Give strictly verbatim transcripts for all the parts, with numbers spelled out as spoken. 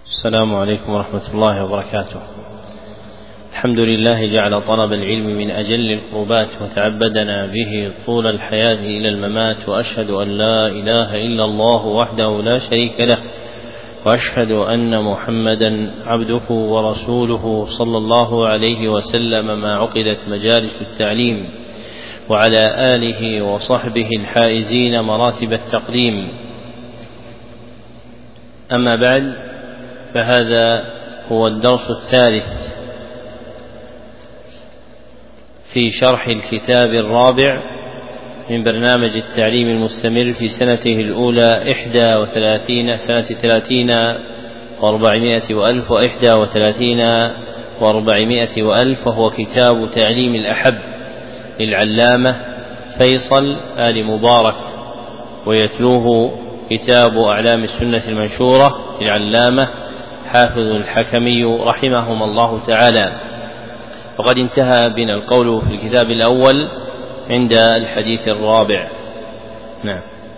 السلام عليكم ورحمة الله وبركاته. الحمد لله جعل طلب العلم من أجل القربات وتعبدنا به طول الحياة إلى الممات، وأشهد أن لا إله إلا الله وحده لا شريك له، وأشهد أن محمدا عبده ورسوله صلى الله عليه وسلم ما عقدت مجالس التعليم، وعلى آله وصحبه الحائزين مراتب التقديم. أما بعد، فهذا هو الدرس الثالث في شرح الكتاب الرابع من برنامج التعليم المستمر في سنته الأولى إحدى وثلاثين سنة ثلاثين وأربعمائة وألف وإحدى وثلاثين وأربعمائة وألف، وهو كتاب تعليم الأحب للعلامة فيصل آل مبارك، ويتلوه كتاب أعلام السنة المنشورة للعلامة حافظ الحكمي رحمهم الله تعالى. وقد انتهى بنا القول في الكتاب الأول عند الحديث الرابع. نعم.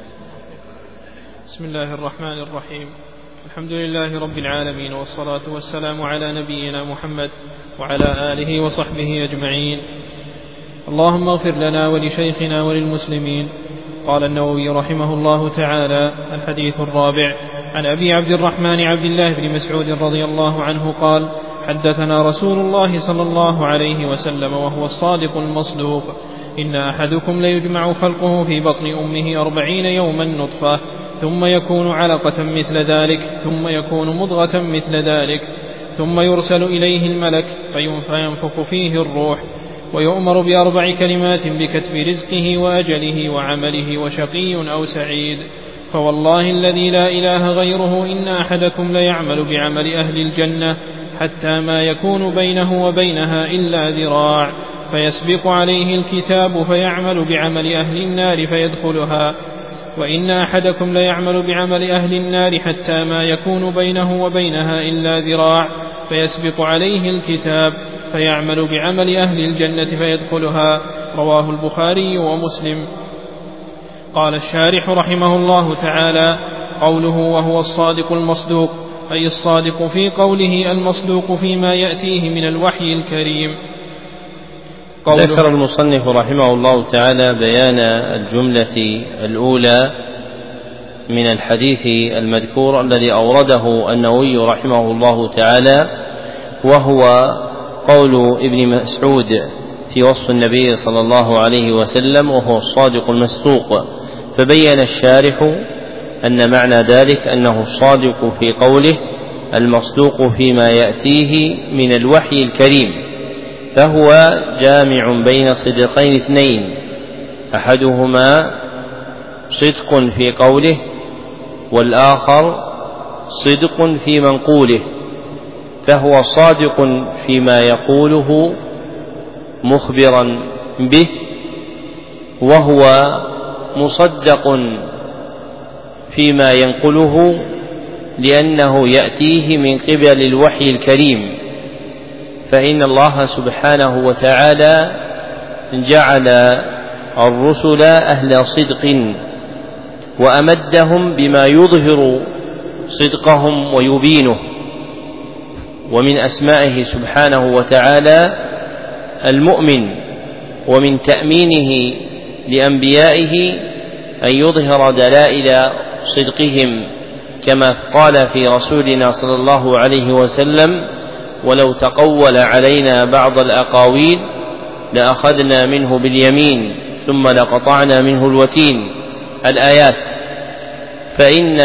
بسم الله الرحمن الرحيم. الحمد لله رب العالمين، والصلاة والسلام على نبينا محمد وعلى آله وصحبه أجمعين. اللهم اغفر لنا ولشيخنا وللمسلمين. قال النووي رحمه الله تعالى: الحديث الرابع عن أبي عبد الرحمن عبد الله بن مسعود رضي الله عنه قال: حدثنا رسول الله صلى الله عليه وسلم وهو الصادق المصدوق: إن أحدكم ليجمع خلقه في بطن أمه أربعين يوما نطفة، ثم يكون علقة مثل ذلك، ثم يكون مضغة مثل ذلك، ثم يرسل إليه الملك فينفخ فيه الروح، ويؤمر بأربع كلمات بكتب رزقه وأجله وعمله وشقي أو سعيد. فوالله الذي لا إله غيره إن أحدكم ليعمل بعمل أهل الجنة حتى ما يكون بينه وبينها إلا ذراع، فيسبق عليه الكتاب فيعمل بعمل أهل النار فيدخلها، وإن أحدكم ليعمل بعمل أهل النار حتى ما يكون بينه وبينها إلا ذراع، فيسبق عليه الكتاب فيعمل بعمل أهل الجنة فيدخلها. رواه البخاري ومسلم. قال الشارح رحمه الله تعالى: قوله وهو الصادق المصدوق، أي الصادق في قوله، المصدوق فيما يأتيه من الوحي الكريم. ذكر المصنف رحمه الله تعالى بيان الجملة الأولى من الحديث المذكور الذي أورده النووي رحمه الله تعالى، وهو قول ابن مسعود في وصف النبي صلى الله عليه وسلم وهو الصادق المصدوق. فبين الشارح أن معنى ذلك أنه الصادق في قوله، المصدوق فيما يأتيه من الوحي الكريم، فهو جامع بين صدقين اثنين، أحدهما صدق في قوله، والآخر صدق في منقوله. فهو صادق فيما يقوله مخبرا به، وهو مصدق فيما ينقله لأنه يأتيه من قبل الوحي الكريم. فإن الله سبحانه وتعالى جعل الرسل أهل صدق، وأمدهم بما يظهر صدقهم ويبينه. ومن أسمائه سبحانه وتعالى المؤمن، ومن تأمينه لأنبيائه أن يظهر دلائل صدقهم، كما قال في رسولنا صلى الله عليه وسلم: ولو تقول علينا بعض الأقاويل لأخذنا منه باليمين ثم لقطعنا منه الوتين. الآيات. فإن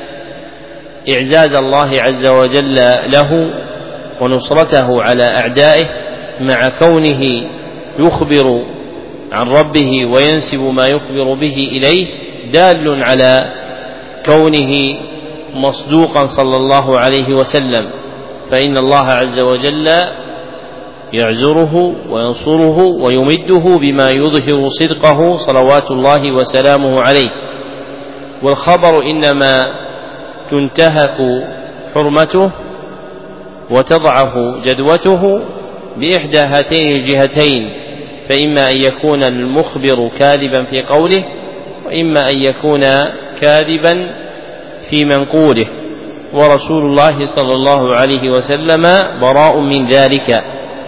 إعزاز الله عز وجل له ونصرته على أعدائه مع كونه يخبر عن ربه وينسب ما يخبر به إليه دال على كونه مصدوقا صلى الله عليه وسلم. فإن الله عز وجل يعزره وينصره ويمده بما يظهر صدقه صلوات الله وسلامه عليه. والخبر إنما تنتهك حرمته وتضعف جدوته بإحدى هاتين الجهتين، فإما أن يكون المخبر كاذبا في قوله، وإما أن يكون كاذبا في منقوله. ورسول الله صلى الله عليه وسلم براء من ذلك.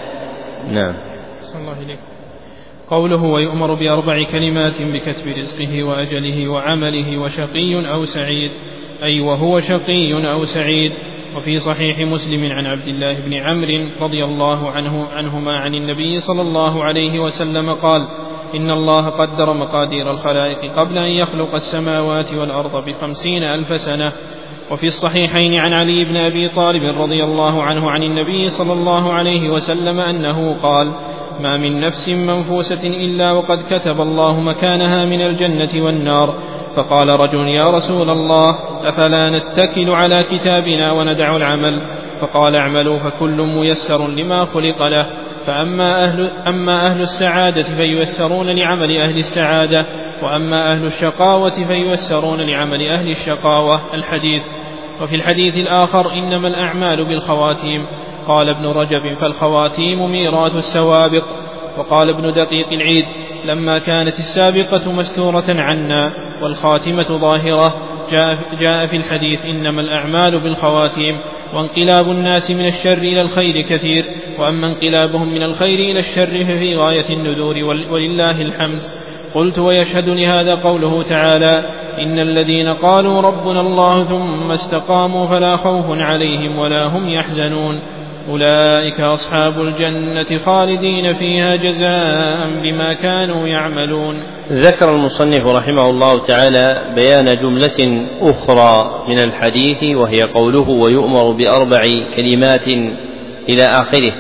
نعم. صلى الله عليه. قوله ويؤمر بأربع كلمات بكتب رزقه وأجله وعمله وشقي أو سعيد، أي وهو شقي أو سعيد. وفي صحيح مسلم عن عبد الله بن عمرو رضي الله عنه عنهما عن النبي صلى الله عليه وسلم قال: إن الله قدر مقادير الخلائق قبل أن يخلق السماوات والأرض بخمسين ألف سنة. وفي الصحيحين عن علي بن أبي طالب رضي الله عنه عن النبي صلى الله عليه وسلم أنه قال: ما من نفس منفوسة إلا وقد كتب الله مكانها من الجنة والنار. فقال رجل: يا رسول الله، أفلا نتكل على كتابنا وندع العمل؟ فقال: اعملوا فكل ميسر لما خلق له. فأما أهل, أما أهل السعادة فييسرون لعمل أهل السعادة، وأما أهل الشقاوة فييسرون لعمل أهل الشقاوة. الحديث. وفي الحديث الآخر: إنما الأعمال بالخواتيم. قال ابن رجب: فالخواتيم ميراث السوابق. وقال ابن دقيق العيد: لما كانت السابقة مستورة عنا والخاتمة ظاهرة جاء, جاء في الحديث: إنما الأعمال بالخواتيم. وانقلاب الناس من الشر إلى الخير كثير، وأما انقلابهم من الخير إلى الشر ففي غاية النذور، ولله الحمد. قلت: ويشهد لهذا قوله تعالى: إن الذين قالوا ربنا الله ثم استقاموا فلا خوف عليهم ولا هم يحزنون، أولئك أصحاب الجنة خالدين فيها جزاء بما كانوا يعملون. ذكر المصنف رحمه الله تعالى بيان جملة أخرى من الحديث، وهي قوله ويؤمر بأربع كلمات إلى آخره.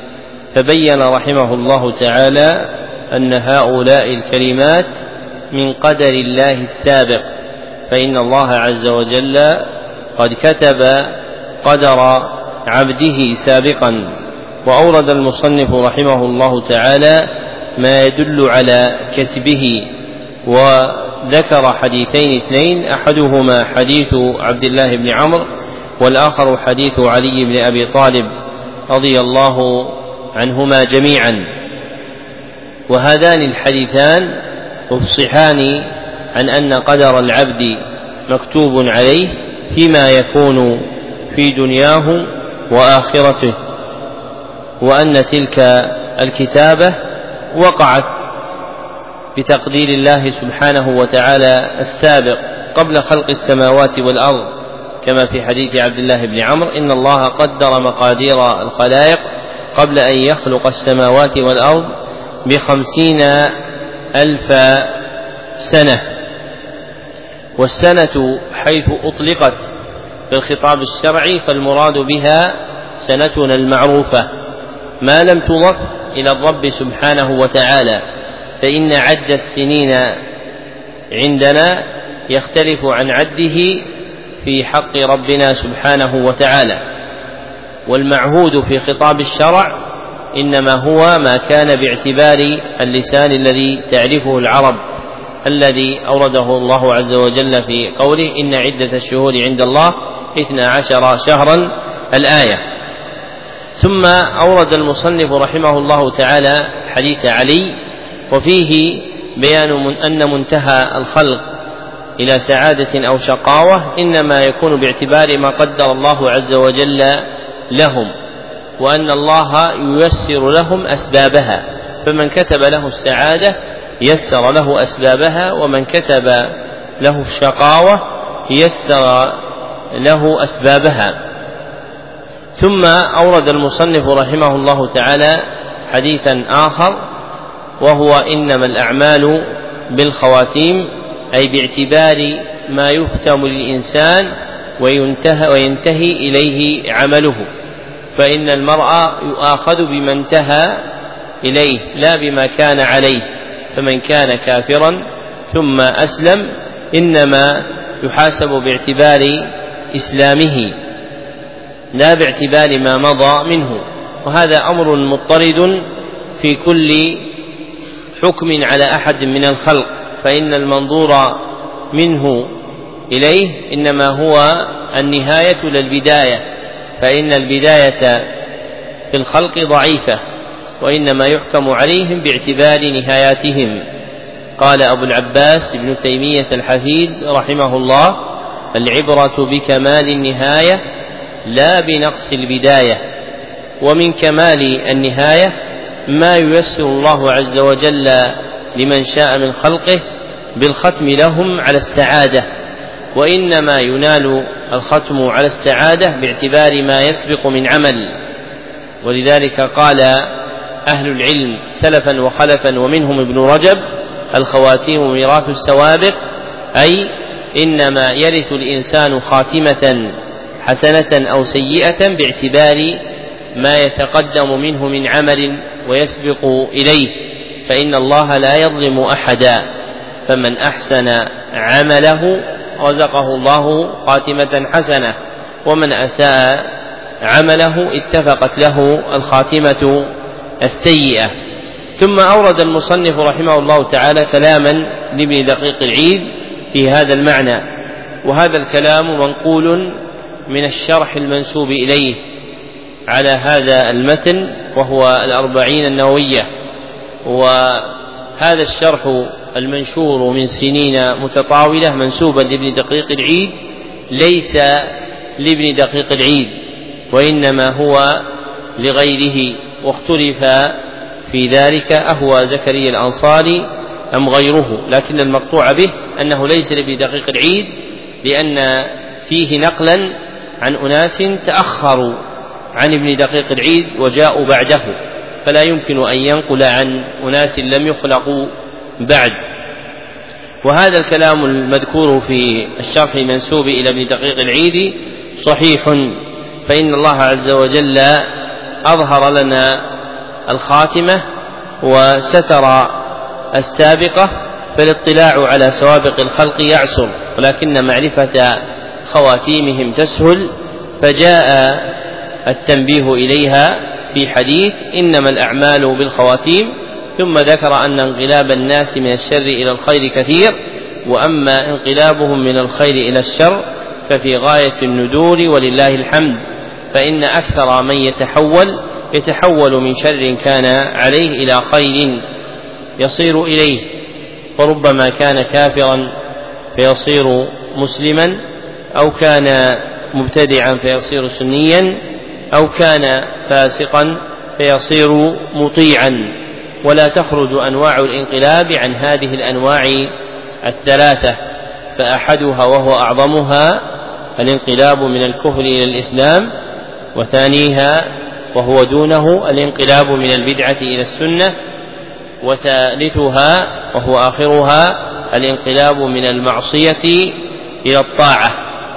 فبين رحمه الله تعالى أن هؤلاء الكلمات من قدر الله السابق، فإن الله عز وجل قد كتب قدر عبده سابقا. وأورد المصنف رحمه الله تعالى ما يدل على كتبه، وذكر حديثين اثنين، أحدهما حديث عبد الله بن عمرو، والآخر حديث علي بن أبي طالب رضي الله عنهما جميعا. وهذان الحديثان يفصحان عن أن قدر العبد مكتوب عليه فيما يكون في دنياه وآخرته، وأن تلك الكتابة وقعت بتقدير الله سبحانه وتعالى السابق قبل خلق السماوات والأرض، كما في حديث عبد الله بن عمرو: إن الله قدر مقادير الخلائق قبل أن يخلق السماوات والأرض بخمسين ألف سنة. والسنة حيث أطلقت في الخطاب الشرعي فالمراد بها سنتنا المعروفة ما لم تضف إلى الرب سبحانه وتعالى، فإن عد السنين عندنا يختلف عن عده في حق ربنا سبحانه وتعالى. والمعهود في خطاب الشرع إنما هو ما كان باعتبار اللسان الذي تعرفه العرب، الذي أورده الله عز وجل في قوله: إن عدة الشهور عند الله اثنا عشر شهرا، الآية. ثم أورد المصنف رحمه الله تعالى حديث علي، وفيه بيان من أن منتهى الخلق إلى سعادة أو شقاوة إنما يكون باعتبار ما قدر الله عز وجل لهم، وأن الله ييسر لهم أسبابها، فمن كتب له السعادة يسر له أسبابها، ومن كتب له الشقاوة يسر له أسبابها. ثم أورد المصنف رحمه الله تعالى حديثا آخر، وهو إنما الأعمال بالخواتيم، أي باعتبار ما يختم للإنسان وينتهي, وينتهي إليه عمله، فإن المرء يؤاخذ بما انتهى إليه لا بما كان عليه. فمن كان كافرا ثم أسلم إنما يحاسب باعتبار إسلامه لا باعتبار ما مضى منه، وهذا أمر مضطرد في كل حكم على أحد من الخلق، فإن المنظور منه إليه إنما هو النهاية للبداية، فإن البداية في الخلق ضعيفة، وإنما يحكم عليهم باعتبار نهاياتهم. قال أبو العباس ابن تيمية الحفيد رحمه الله: العبرة بكمال النهاية لا بنقص البداية. ومن كمال النهاية ما ييسر الله عز وجل لمن شاء من خلقه بالختم لهم على السعادة، وإنما ينال الختم على السعادة باعتبار ما يسبق من عمل. ولذلك قال أهل العلم سلفا وخلفا ومنهم ابن رجب: الخواتيم ميراث السوابق، أي إنما يرث الإنسان خاتمة حسنة أو سيئة باعتبار ما يتقدم منه من عمل ويسبق إليه، فإن الله لا يظلم أحدا، فمن أحسن عمله رزقه الله خاتمة حسنة، ومن أساء عمله اتفقت له الخاتمة السيئة. ثم أورد المصنف رحمه الله تعالى كلاما لابن دقيق العيد في هذا المعنى، وهذا الكلام منقول من الشرح المنسوب إليه على هذا المتن وهو الأربعين النووية، وهذا الشرح المنشور من سنين متطاولة منسوبا لابن دقيق العيد ليس لابن دقيق العيد، وإنما هو لغيره، واختلف في ذلك أهو زكريا الأنصاري أم غيره، لكن المقطوع به أنه ليس لابن دقيق العيد، لأن فيه نقلا عن أناس تأخروا عن ابن دقيق العيد وجاءوا بعده، فلا يمكن أن ينقل عن أناس لم يخلقوا بعد. وهذا الكلام المذكور في الشرح المنسوب إلى ابن دقيق العيد صحيح، فإن الله عز وجل أظهر لنا الخاتمة وستر السابقة، فالاطلاع على سوابق الخلق يعسر، ولكن معرفة خواتيمهم تسهل، فجاء التنبيه إليها في حديث إنما الأعمال بالخواتيم، ثم ذكر أن انقلاب الناس من الشر إلى الخير كثير، وأما انقلابهم من الخير إلى الشر ففي غاية الندور ولله الحمد، فإن أكثر من يتحول يتحول من شر كان عليه إلى خير يصير إليه، وربما كان كافرا فيصير مسلما، أو كان مبتدعا فيصير سنيا، أو كان فاسقا فيصير مطيعا. ولا تخرج أنواع الانقلاب عن هذه الأنواع الثلاثة، فأحدها وهو أعظمها الانقلاب من الكفر إلى الإسلام، وثانيها وهو دونه الانقلاب من البدعة إلى السنة، وثالثها وهو آخرها الانقلاب من المعصية إلى الطاعة.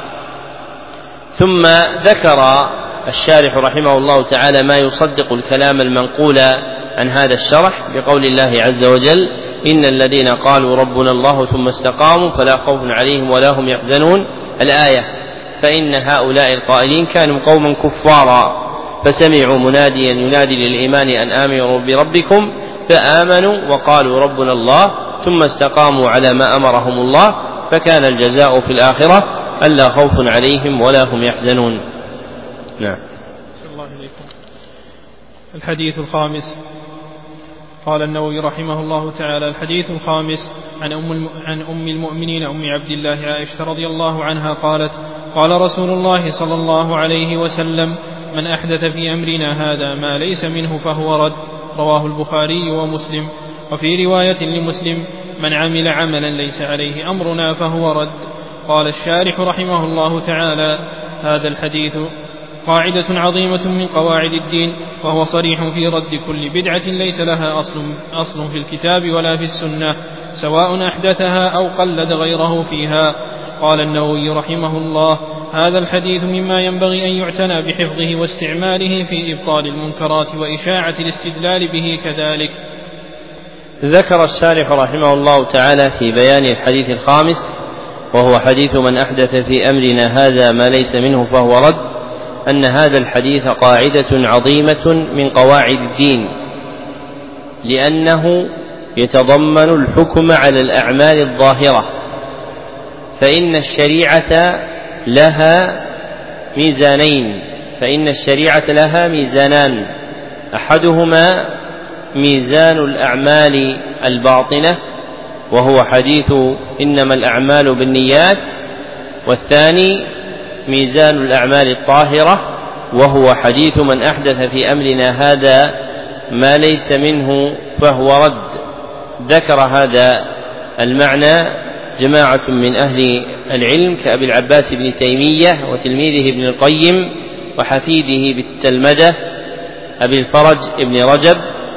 ثم ذكر الشارح رحمه الله تعالى ما يصدق الكلام المنقول عن هذا الشرح بقول الله عز وجل إن الذين قالوا ربنا الله ثم استقاموا فلا خوف عليهم ولا هم يحزنون، الآية. فإن هؤلاء القائلين كانوا قوما كفارا فسمعوا مناديا ينادي للإيمان أن آمنوا بربكم فآمنوا وقالوا ربنا الله ثم استقاموا على ما أمرهم الله، فكان الجزاء في الآخرة ألا خوف عليهم ولا هم يحزنون. نعم. الله عليكم. الحديث الخامس. قال النووي رحمه الله تعالى: الحديث الخامس عن أم, عن أم المؤمنين أم عبد الله عائشة رضي الله عنها قالت: قال رسول الله صلى الله عليه وسلم: من أحدث في أمرنا هذا ما ليس منه فهو رد. رواه البخاري ومسلم. وفي رواية لمسلم: من عمل عملا ليس عليه أمرنا فهو رد. قال الشارح رحمه الله تعالى: هذا الحديث قاعدة عظيمة من قواعد الدين، وهو صريح في رد كل بدعة ليس لها أصل, أصل في الكتاب ولا في السنة، سواء أحدثها أو قلد غيره فيها. قال النووي رحمه الله: هذا الحديث مما ينبغي أن يعتنى بحفظه واستعماله في إبطال المنكرات وإشاعة الاستدلال به كذلك. ذكر الشارح رحمه الله تعالى في بيان الحديث الخامس وهو حديث من أحدث في أمرنا هذا ما ليس منه فهو رد، أن هذا الحديث قاعدة عظيمة من قواعد الدين، لأنه يتضمن الحكم على الأعمال الظاهرة، فإن الشريعة لها ميزانين فإن الشريعة لها ميزانان، أحدهما ميزان الأعمال الباطنة وهو حديث إنما الأعمال بالنيات، والثاني ميزان الأعمال الطاهرة، وهو حديث من أحدث في أمرنا هذا ما ليس منه فهو رد. ذكر هذا المعنى جماعة من أهل العلم كأبي العباس بن تيمية وتلميذه ابن القيم وحفيده بالتلمذة أبي الفرج ابن رجب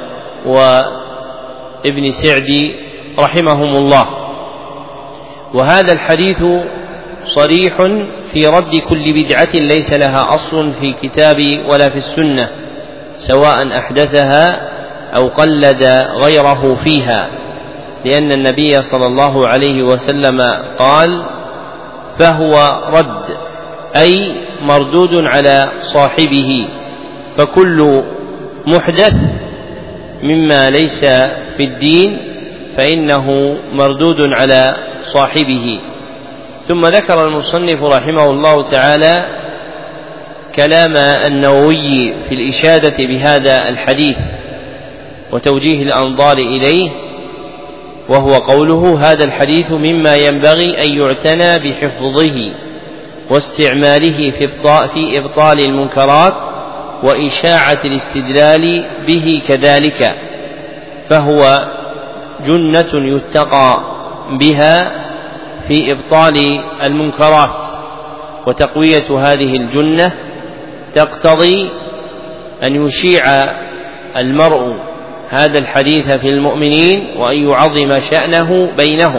وابن سعدي رحمهم الله. وهذا الحديث صريح في رد كل بدعة ليس لها أصل في كتاب ولا في السنة، سواء أحدثها أو قلد غيره فيها، لأن النبي صلى الله عليه وسلم قال: فهو رد، أي مردود على صاحبه. فكل محدث مما ليس في الدين فإنه مردود على صاحبه. ثم ذكر المصنف رحمه الله تعالى كلام النووي في الإشادة بهذا الحديث وتوجيه الأنظار إليه، وهو قوله: هذا الحديث مما ينبغي أن يعتنى بحفظه واستعماله في إبطال المنكرات وإشاعة الاستدلال به كذلك، فهو جنة يتقى بها في إبطال المنكرات. وتقوية هذه الجنة تقتضي أن يشيع المرء هذا الحديث في المؤمنين وأن يعظم شأنه بينهم.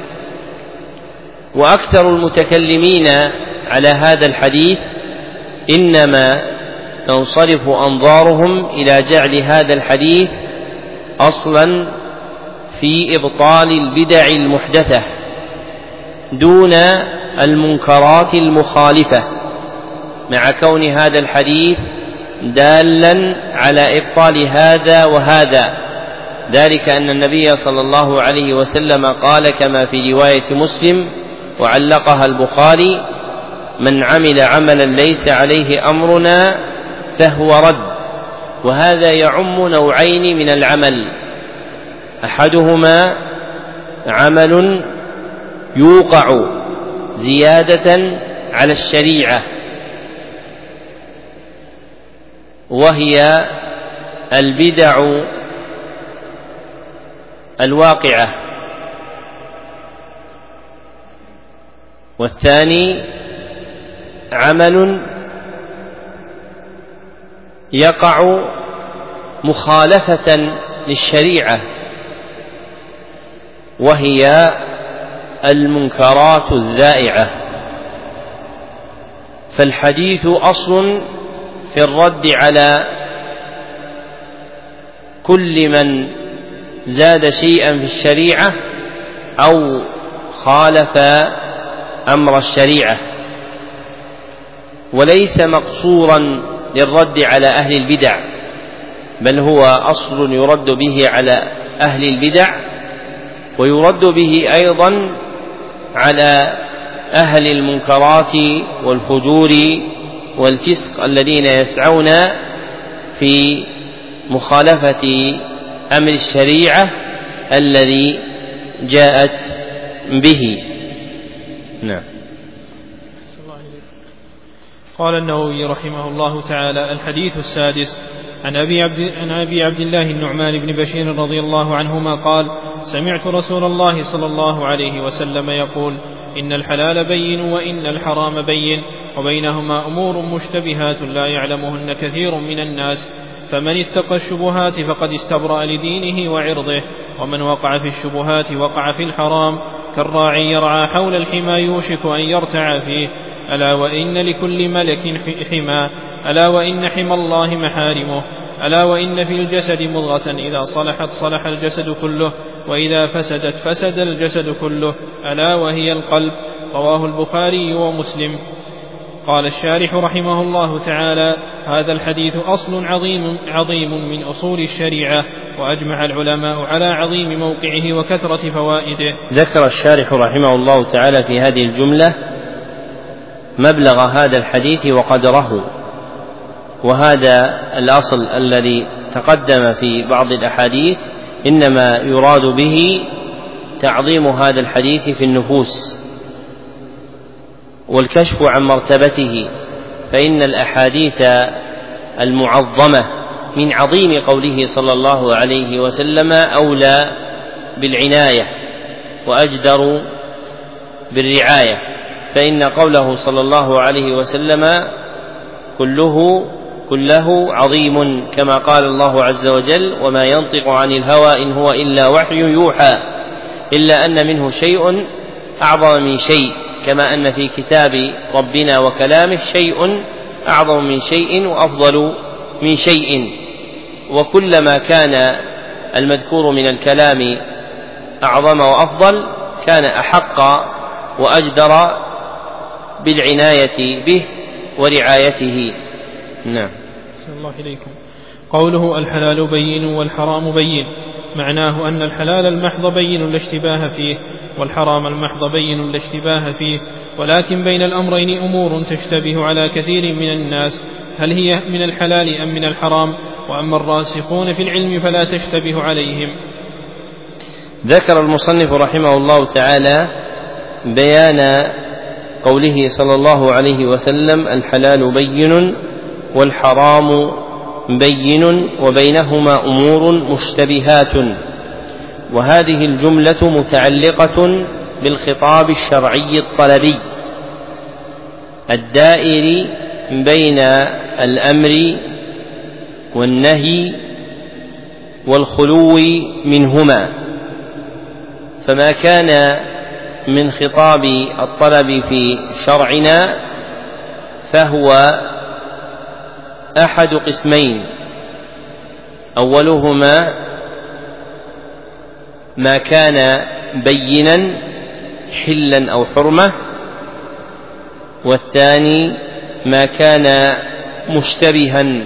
وأكثر المتكلمين على هذا الحديث إنما تنصرف أنظارهم إلى جعل هذا الحديث أصلا في إبطال البدع المحدثة دون المنكرات المخالفة، مع كون هذا الحديث دالا على إبطال هذا وهذا، ذلك أن النبي صلى الله عليه وسلم قال كما في رواية مسلم وعلقها البخاري: من عمل عملا ليس عليه أمرنا فهو رد. وهذا يعم نوعين من العمل: أحدهما عمل يوقع زيادة على الشريعة، وهي البدع الواقعة، والثاني عمل يقع مخالفة للشريعة، وهي المنكرات الذائعة. فالحديث أصل في الرد على كل من زاد شيئا في الشريعة أو خالف أمر الشريعة، وليس مقصورا للرد على أهل البدع، بل هو أصل يرد به على أهل البدع، ويرد به أيضا على أهل المنكرات والفجور والفسق الذين يسعون في مخالفة أمر الشريعة الذي جاءت به. نعم. قال النووي رحمه الله تعالى: الحديث السادس عن أبي عبد, عن أبي عبد الله النعمان بن بشير رضي الله عنهما قال: سمعت رسول الله صلى الله عليه وسلم يقول: إن الحلال بين وإن الحرام بين وبينهما أمور مشتبهات لا يعلمهن كثير من الناس، فمن اتقى الشبهات فقد استبرأ لدينه وعرضه، ومن وقع في الشبهات وقع في الحرام كالراعي يرعى حول الحمى يوشك أن يرتع فيه. ألا وإن لكل ملك حمى، ألا وإن حمى الله محارمه، ألا وإن في الجسد مضغة إذا صلحت صلح الجسد كله، وإذا فسدت فسد الجسد كله، ألا وهي القلب. رواه البخاري ومسلم. قال الشارح رحمه الله تعالى: هذا الحديث أصل عظيم, عظيم من أصول الشريعة، وأجمع العلماء على عظيم موقعه وكثرة فوائده. ذكر الشارح رحمه الله تعالى في هذه الجملة مبلغ هذا الحديث وقدره، وهذا الأصل الذي تقدم في بعض الأحاديث إنما يراد به تعظيم هذا الحديث في النفوس، والكشف عن مرتبته، فإن الأحاديث المعظمة من عظيم قوله صلى الله عليه وسلم أولى بالعناية وأجدر بالرعاية، فإن قوله صلى الله عليه وسلم كله كله عظيم، كما قال الله عز وجل: وما ينطق عن الهوى إن هو إلا وحي يوحى، إلا أن منه شيء أعظم من شيء، كما أن في كتاب ربنا وكلامه شيء أعظم من شيء وأفضل من شيء، وكلما كان المذكور من الكلام أعظم وأفضل كان أحق وأجدر بالعناية به ورعايته. نعم. صلى الله إليكم. قوله الحلال بين والحرام بين، معناه أن الحلال المحض بين لا اشتباه فيه، والحرام المحض بين لا اشتباه فيه، ولكن بين الأمرين أمور تشتبه على كثير من الناس، هل هي من الحلال أم من الحرام؟ وأما الراسخون في العلم فلا تشتبه عليهم. ذكر المصنف رحمه الله تعالى بيان قوله صلى الله عليه وسلم: الحلال بين والحرام بين وبينهما أمور مشتبهات، وهذه الجملة متعلقة بالخطاب الشرعي الطلبي الدائر بين الأمر والنهي والخلو منهما، فما كان من خطاب الطلب في شرعنا فهو أحد قسمين: أولهما ما كان بينا حلا أو حرمة، والثاني ما كان مشتبها.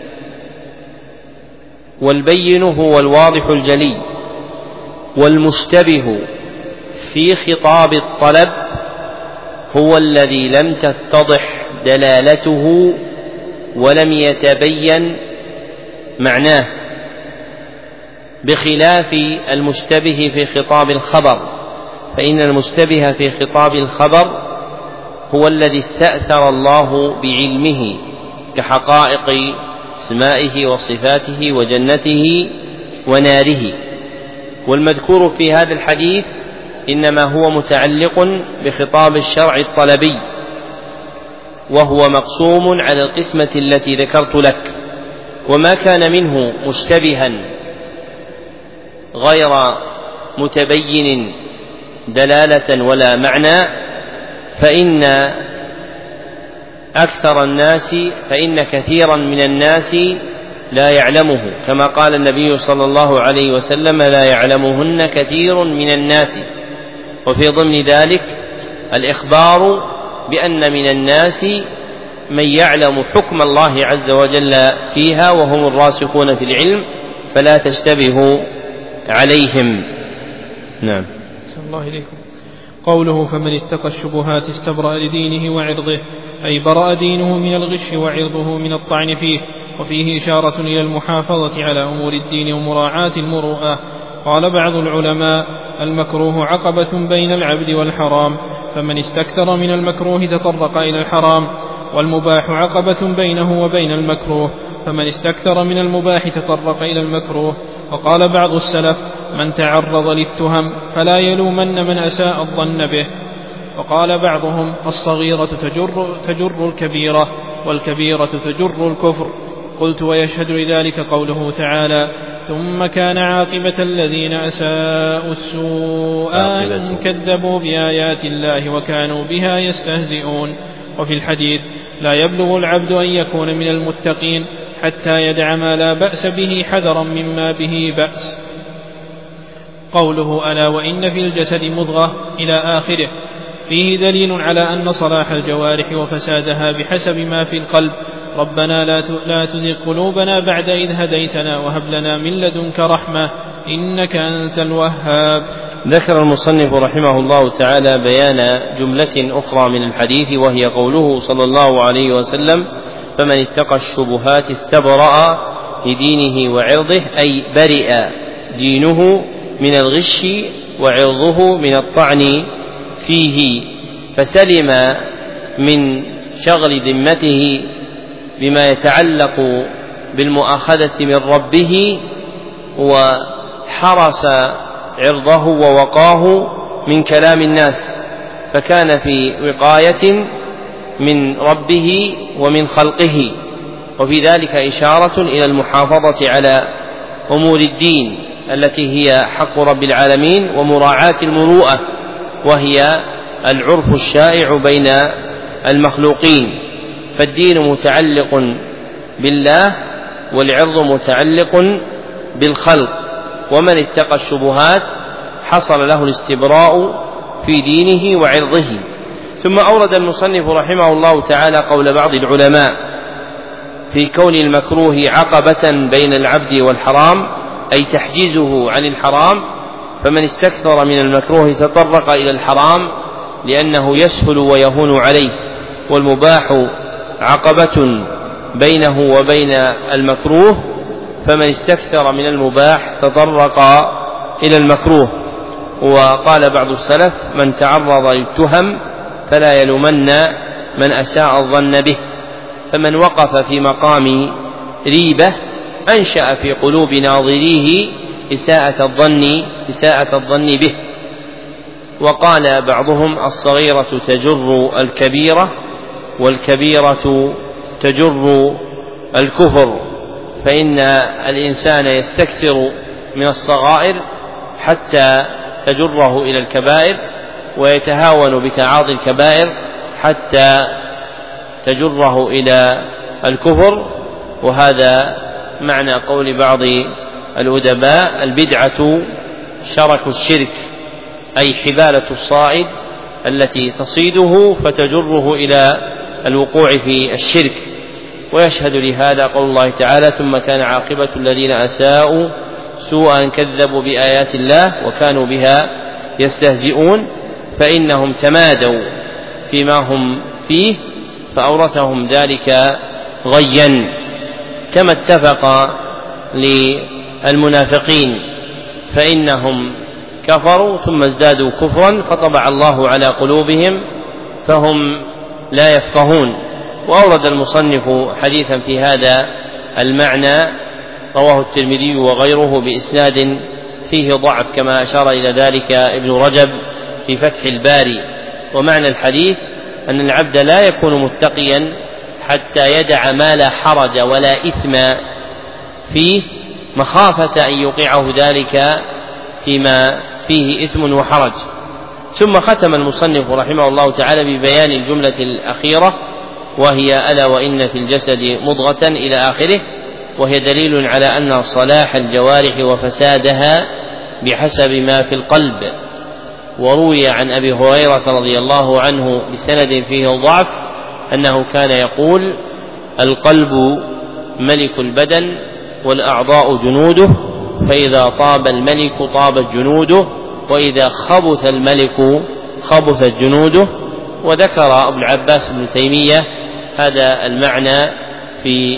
والبين هو الواضح الجلي، والمشتبه في خطاب الطلب هو الذي لم تتضح دلالته ولم يتبين معناه، بخلاف المشتبه في خطاب الخبر، فإن المشتبه في خطاب الخبر هو الذي استأثر الله بعلمه كحقائق اسمائه وصفاته وجنته وناره، والمذكور في هذا الحديث إنما هو متعلق بخطاب الشرع الطلبي، وهو مقسوم على القسمة التي ذكرت لك. وما كان منه مشتبها غير متبين دلالة ولا معنى فإن أكثر الناس فإن كثيرا من الناس لا يعلمه، كما قال النبي صلى الله عليه وسلم: لا يعلمهن كثير من الناس. وفي ضمن ذلك الإخبار بأن من الناس من يعلم حكم الله عز وجل فيها وهم الراسخون في العلم، فلا تشتبه عليهم. نعم. صلى الله عليكم. قوله: فمن اتقى الشبهات استبرأ لدينه وعرضه، أي برأ دينه من الغش وعرضه من الطعن فيه، وفيه إشارة إلى المحافظة على أمور الدين ومراعاة المروءة. قال بعض العلماء: المكروه عقبة بين العبد والحرام، فمن استكثر من المكروه تطرق إلى الحرام، والمباح عقبة بينه وبين المكروه، فمن استكثر من المباح تطرق إلى المكروه. وقال بعض السلف: من تعرض للتهم فلا يلومن من أساء الظن به. وقال بعضهم: الصغيرة تجر, تجر الكبيرة، والكبيرة تجر الكفر. قلت: ويشهد لذلك قوله تعالى: ثم كان عاقبة الذين أساءوا السوء أن كذبوا بآيات الله وكانوا بها يستهزئون. وفي الحديث: لا يبلغ العبد أن يكون من المتقين حتى يدع ما لا بأس به حذرا مما به بأس. قوله: ألا وإن في الجسد مضغة إلى آخره، فيه دليل على أن صلاح الجوارح وفسادها بحسب ما في القلب. ربنا لا تزغ قلوبنا بعد إذ هديتنا وهب لنا من لدنك رحمة إنك أنت الوهاب. ذكر المصنف رحمه الله تعالى بيان جملة أخرى من الحديث، وهي قوله صلى الله عليه وسلم: فمن اتقى الشبهات استبرأ لدينه وعرضه، أي برئ دينه من الغش، وعرضه من الطعن فيه، فسلم من شغل ذمته بما يتعلق بالمؤاخذة من ربه، وحرس عرضه ووقاه من كلام الناس، فكان في وقاية من ربه ومن خلقه. وفي ذلك إشارة إلى المحافظة على أمور الدين التي هي حق رب العالمين، ومراعاة المروءة وهي العرف الشائع بين المخلوقين. فالدين متعلق بالله والعرض متعلق بالخلق، ومن اتقى الشبهات حصل له الاستبراء في دينه وعرضه. ثم أورد المصنف رحمه الله تعالى قول بعض العلماء في كون المكروه عقبة بين العبد والحرام، أي تحجيزه عن الحرام، فمن استكثر من المكروه تطرق إلى الحرام لأنه يسهل ويهون عليه، والمباح عقبة بينه وبين المكروه، فمن استكثر من المباح تطرق إلى المكروه. وقال بعض السلف: من تعرض للتهم فلا يلومن من أساء الظن به، فمن وقف في مقام ريبة أنشأ في قلوب ناظريه إساءة الظن إساءة الظن به. وقال بعضهم: الصغيرة تجر الكبيرة، والكبيرة تجر الكفر، فإن الإنسان يستكثر من الصغائر حتى تجره إلى الكبائر، ويتهاون بتعاطي الكبائر حتى تجره إلى الكفر. وهذا معنى قول بعض الأدباء: البدعة شرك الشرك، أي حبالة الصائد التي تصيده فتجره إلى الوقوع في الشرك. ويشهد لهذا قول الله تعالى: ثم كان عاقبة الذين أساءوا سوءا كذبوا بآيات الله وكانوا بها يستهزئون، فإنهم تمادوا فيما هم فيه فأورثهم ذلك غيا. كما اتفق للمنافقين فإنهم كفروا ثم ازدادوا كفرا فطبع الله على قلوبهم فهم لا يفقهون. وأورد المصنف حديثا في هذا المعنى رواه الترمذي وغيره بإسناد فيه ضعف، كما أشار إلى ذلك ابن رجب في فتح الباري. ومعنى الحديث أن العبد لا يكون متقيا حتى يدع ما لا حرج ولا إثم فيه، مخافة أن يوقعه ذلك فيما فيه إثم وحرج. ثم ختم المصنف رحمه الله تعالى ببيان الجملة الأخيرة، وهي: ألا وإن في الجسد مضغة إلى آخره، وهي دليل على أن صلاح الجوارح وفسادها بحسب ما في القلب. وروي عن أبي هريرة رضي الله عنه بسند فيه ضعف أنه كان يقول: القلب ملك البدن والأعضاء جنوده، فإذا طاب الملك طابت جنوده، وإذا خبث الملك خبثت جنوده. وذكر أبو العباس بن تيمية هذا المعنى في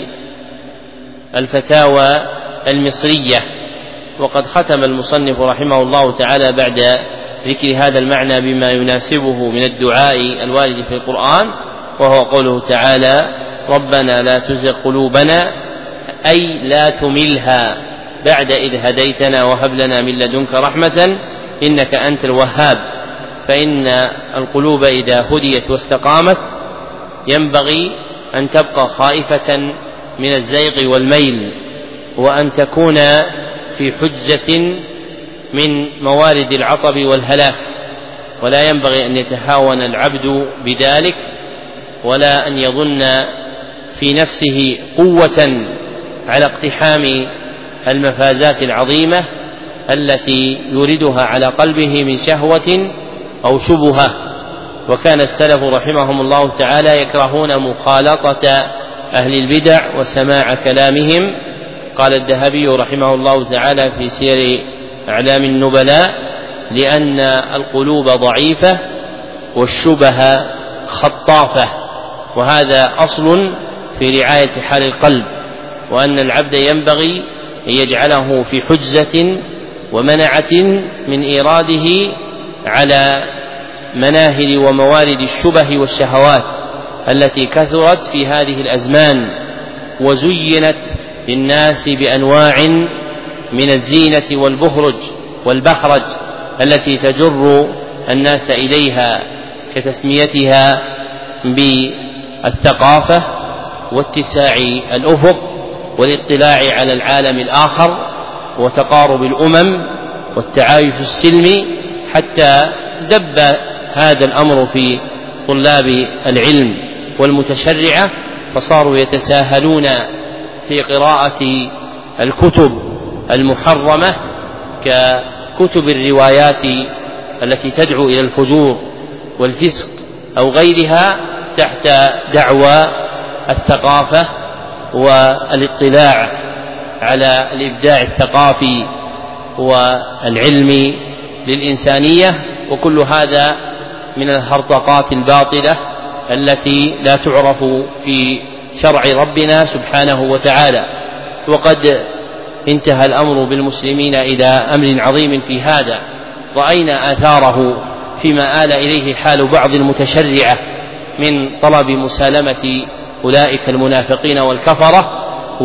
الفتاوى المصرية. وقد ختم المصنف رحمه الله تعالى بعد ذكر هذا المعنى بما يناسبه من الدعاء الوارد في القرآن، وهو قوله تعالى: ربنا لا تزغ قلوبنا، أي لا تملها بعد إذ هديتنا وهب لنا من لدنك رحمة إنك أنت الوهاب. فإن القلوب إذا هديت واستقامت ينبغي أن تبقى خائفة من الزيغ والميل، وأن تكون في حجة من موارد العطب والهلاك، ولا ينبغي أن يتهاون العبد بذلك، ولا أن يظن في نفسه قوة على اقتحام المفازات العظيمة التي يوردها على قلبه من شهوة أو شبهة. وكان السلف رحمهم الله تعالى يكرهون مخالطة أهل البدع وسماع كلامهم. قال الذهبي رحمه الله تعالى في سير أعلام النبلاء: لأن القلوب ضعيفة والشبه خطافة، وهذا أصل في رعاية حال القلب، وأن العبد ينبغي أن يجعله في حجة ومنعة من إيراده على مناهل وموارد الشبه والشهوات، التي كثرت في هذه الأزمان وزينت للناس بأنواع من الزينة والبهرج والبهرج التي تجر الناس إليها، كتسميتها بالثقافة واتساع الأفق والاطلاع على العالم الآخر وتقارب الأمم والتعايش السلمي، حتى دب هذا الأمر في طلاب العلم والمتشرعة، فصاروا يتساهلون في قراءة الكتب المحرمة ككتب الروايات التي تدعو إلى الفجور والفسق أو غيرها، تحت دعوى الثقافة والاطلاع على الإبداع الثقافي والعلم للإنسانية. وكل هذا من الهرطقات الباطلة التي لا تعرف في شرع ربنا سبحانه وتعالى. وقد انتهى الأمر بالمسلمين إلى أمر عظيم في هذا، رأينا آثاره فيما آل إليه حال بعض المتشرعة من طلب مسالمة أولئك المنافقين والكفرة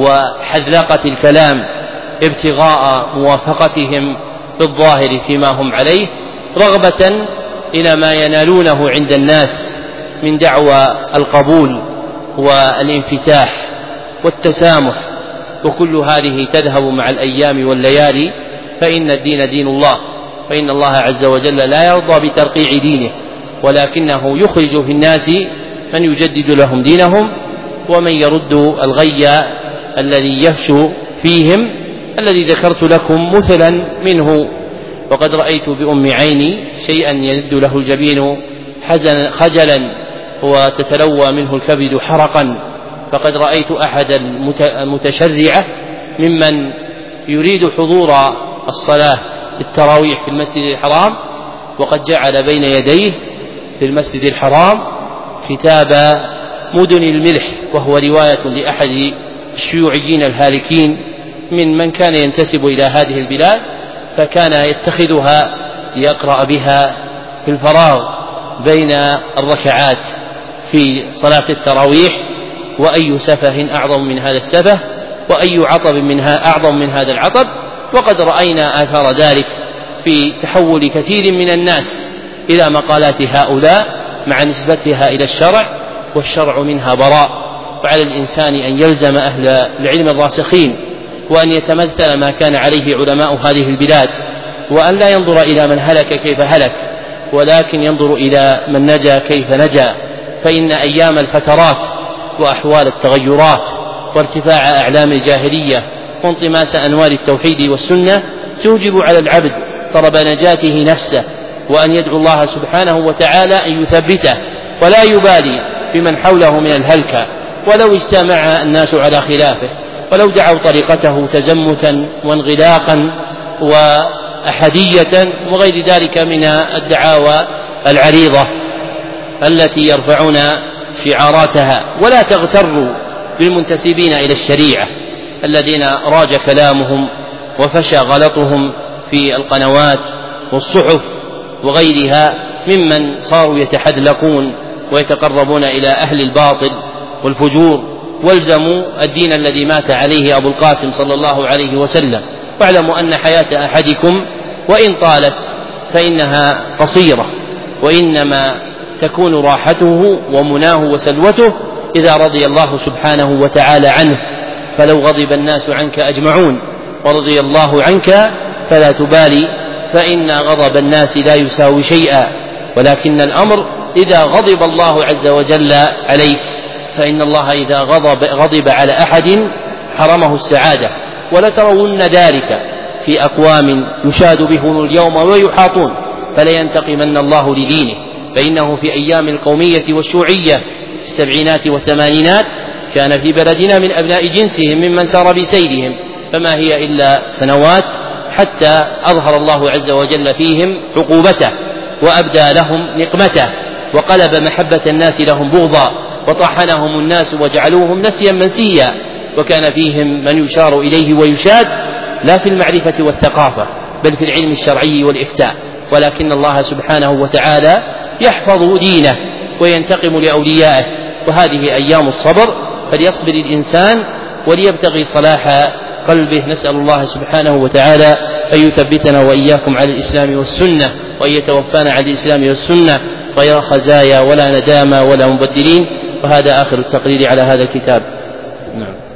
وحذلقة الكلام ابتغاء موافقتهم في الظاهر فيما هم عليه، رغبة إلى ما ينالونه عند الناس من دعوى القبول والانفتاح والتسامح. وكل هذه تذهب مع الأيام والليالي، فإن الدين دين الله، فإن الله عز وجل لا يرضى بترقيع دينه، ولكنه يخرج في الناس من يجدد لهم دينهم ومن يرد الغي الذي يفشو فيهم، الذي ذكرت لكم مثلا منه. وقد رأيت بأم عيني شيئا يلد له الجبين خجلا وتتلوى منه الكبد حرقا. فقد رأيت أحد المتشرعة ممن يريد حضور الصلاة التراويح في المسجد الحرام، وقد جعل بين يديه في المسجد الحرام كتاب مدن الملح، وهو رواية لأحد الشيوعيين الهالكين من من كان ينتسب إلى هذه البلاد، فكان يتخذها ليقرأ بها في الفراغ بين الركعات في صلاة التراويح. وأي سفه أعظم من هذا السفه، وأي عطب منها أعظم من هذا العطب. وقد رأينا آثار ذلك في تحول كثير من الناس إلى مقالات هؤلاء مع نسبتها إلى الشرع، والشرع منها براء. وعلى الإنسان أن يلزم أهل العلم الراسخين، وأن يتمثل ما كان عليه علماء هذه البلاد، وأن لا ينظر إلى من هلك كيف هلك، ولكن ينظر إلى من نجا كيف نجا. فإن أيام الفترات وأحوال التغيرات وارتفاع أعلام الجاهلية وانطماس أنوار التوحيد والسنة توجب على العبد طلب نجاته نفسه، وأن يدعو الله سبحانه وتعالى أن يثبته، ولا يبالي بمن حوله من الهلكة ولو اجتمع الناس على خلافه، ولو دعوا طريقته تزمتا وانغلاقا وأحدية وغير ذلك من الدعاوى العريضة التي يرفعون شعاراتها. ولا تغتروا بالمنتسبين إلى الشريعة الذين راج كلامهم وفشى غلطهم في القنوات والصحف وغيرها، ممن صاروا يتحدلقون ويتقربون إلى أهل الباطل والفجور. والزموا الدين الذي مات عليه أبو القاسم صلى الله عليه وسلم. واعلموا أن حياة أحدكم وإن طالت فإنها قصيرة، وإنما تكون راحته ومناه وسلوته إذا رضي الله سبحانه وتعالى عنه. فلو غضب الناس عنك أجمعون ورضي الله عنك فلا تبالي، فإن غضب الناس لا يساوي شيئا، ولكن الأمر إذا غضب الله عز وجل عليك، فإن الله إذا غضب, غضب على أحد حرمه السعادة. ولترون ذلك في أقوام يشاد بهم اليوم ويحاطون، فلينتقمن الله لدينه. فإنه في أيام القومية والشيوعية في السبعينات والثمانينات كان في بلدنا من أبناء جنسهم ممن سار بسيرهم، فما هي إلا سنوات حتى أظهر الله عز وجل فيهم عقوبته وأبدى لهم نقمته، وقلب محبة الناس لهم بغضا، وطحنهم الناس وجعلوهم نسيا منسيا. وكان فيهم من يشار إليه ويشاد لا في المعرفة والثقافة بل في العلم الشرعي والإفتاء. ولكن الله سبحانه وتعالى يحفظ دينه وينتقم لأوليائه، وهذه أيام الصبر، فليصبر الإنسان وليبتغي صلاح قلبه. نسأل الله سبحانه وتعالى أن يثبتنا وإياكم على الإسلام والسنة، وأن يتوفانا على الإسلام والسنة غير خزايا ولا ندامة ولا مبدلين. وهذا آخر التقرير على هذا الكتاب. نعم.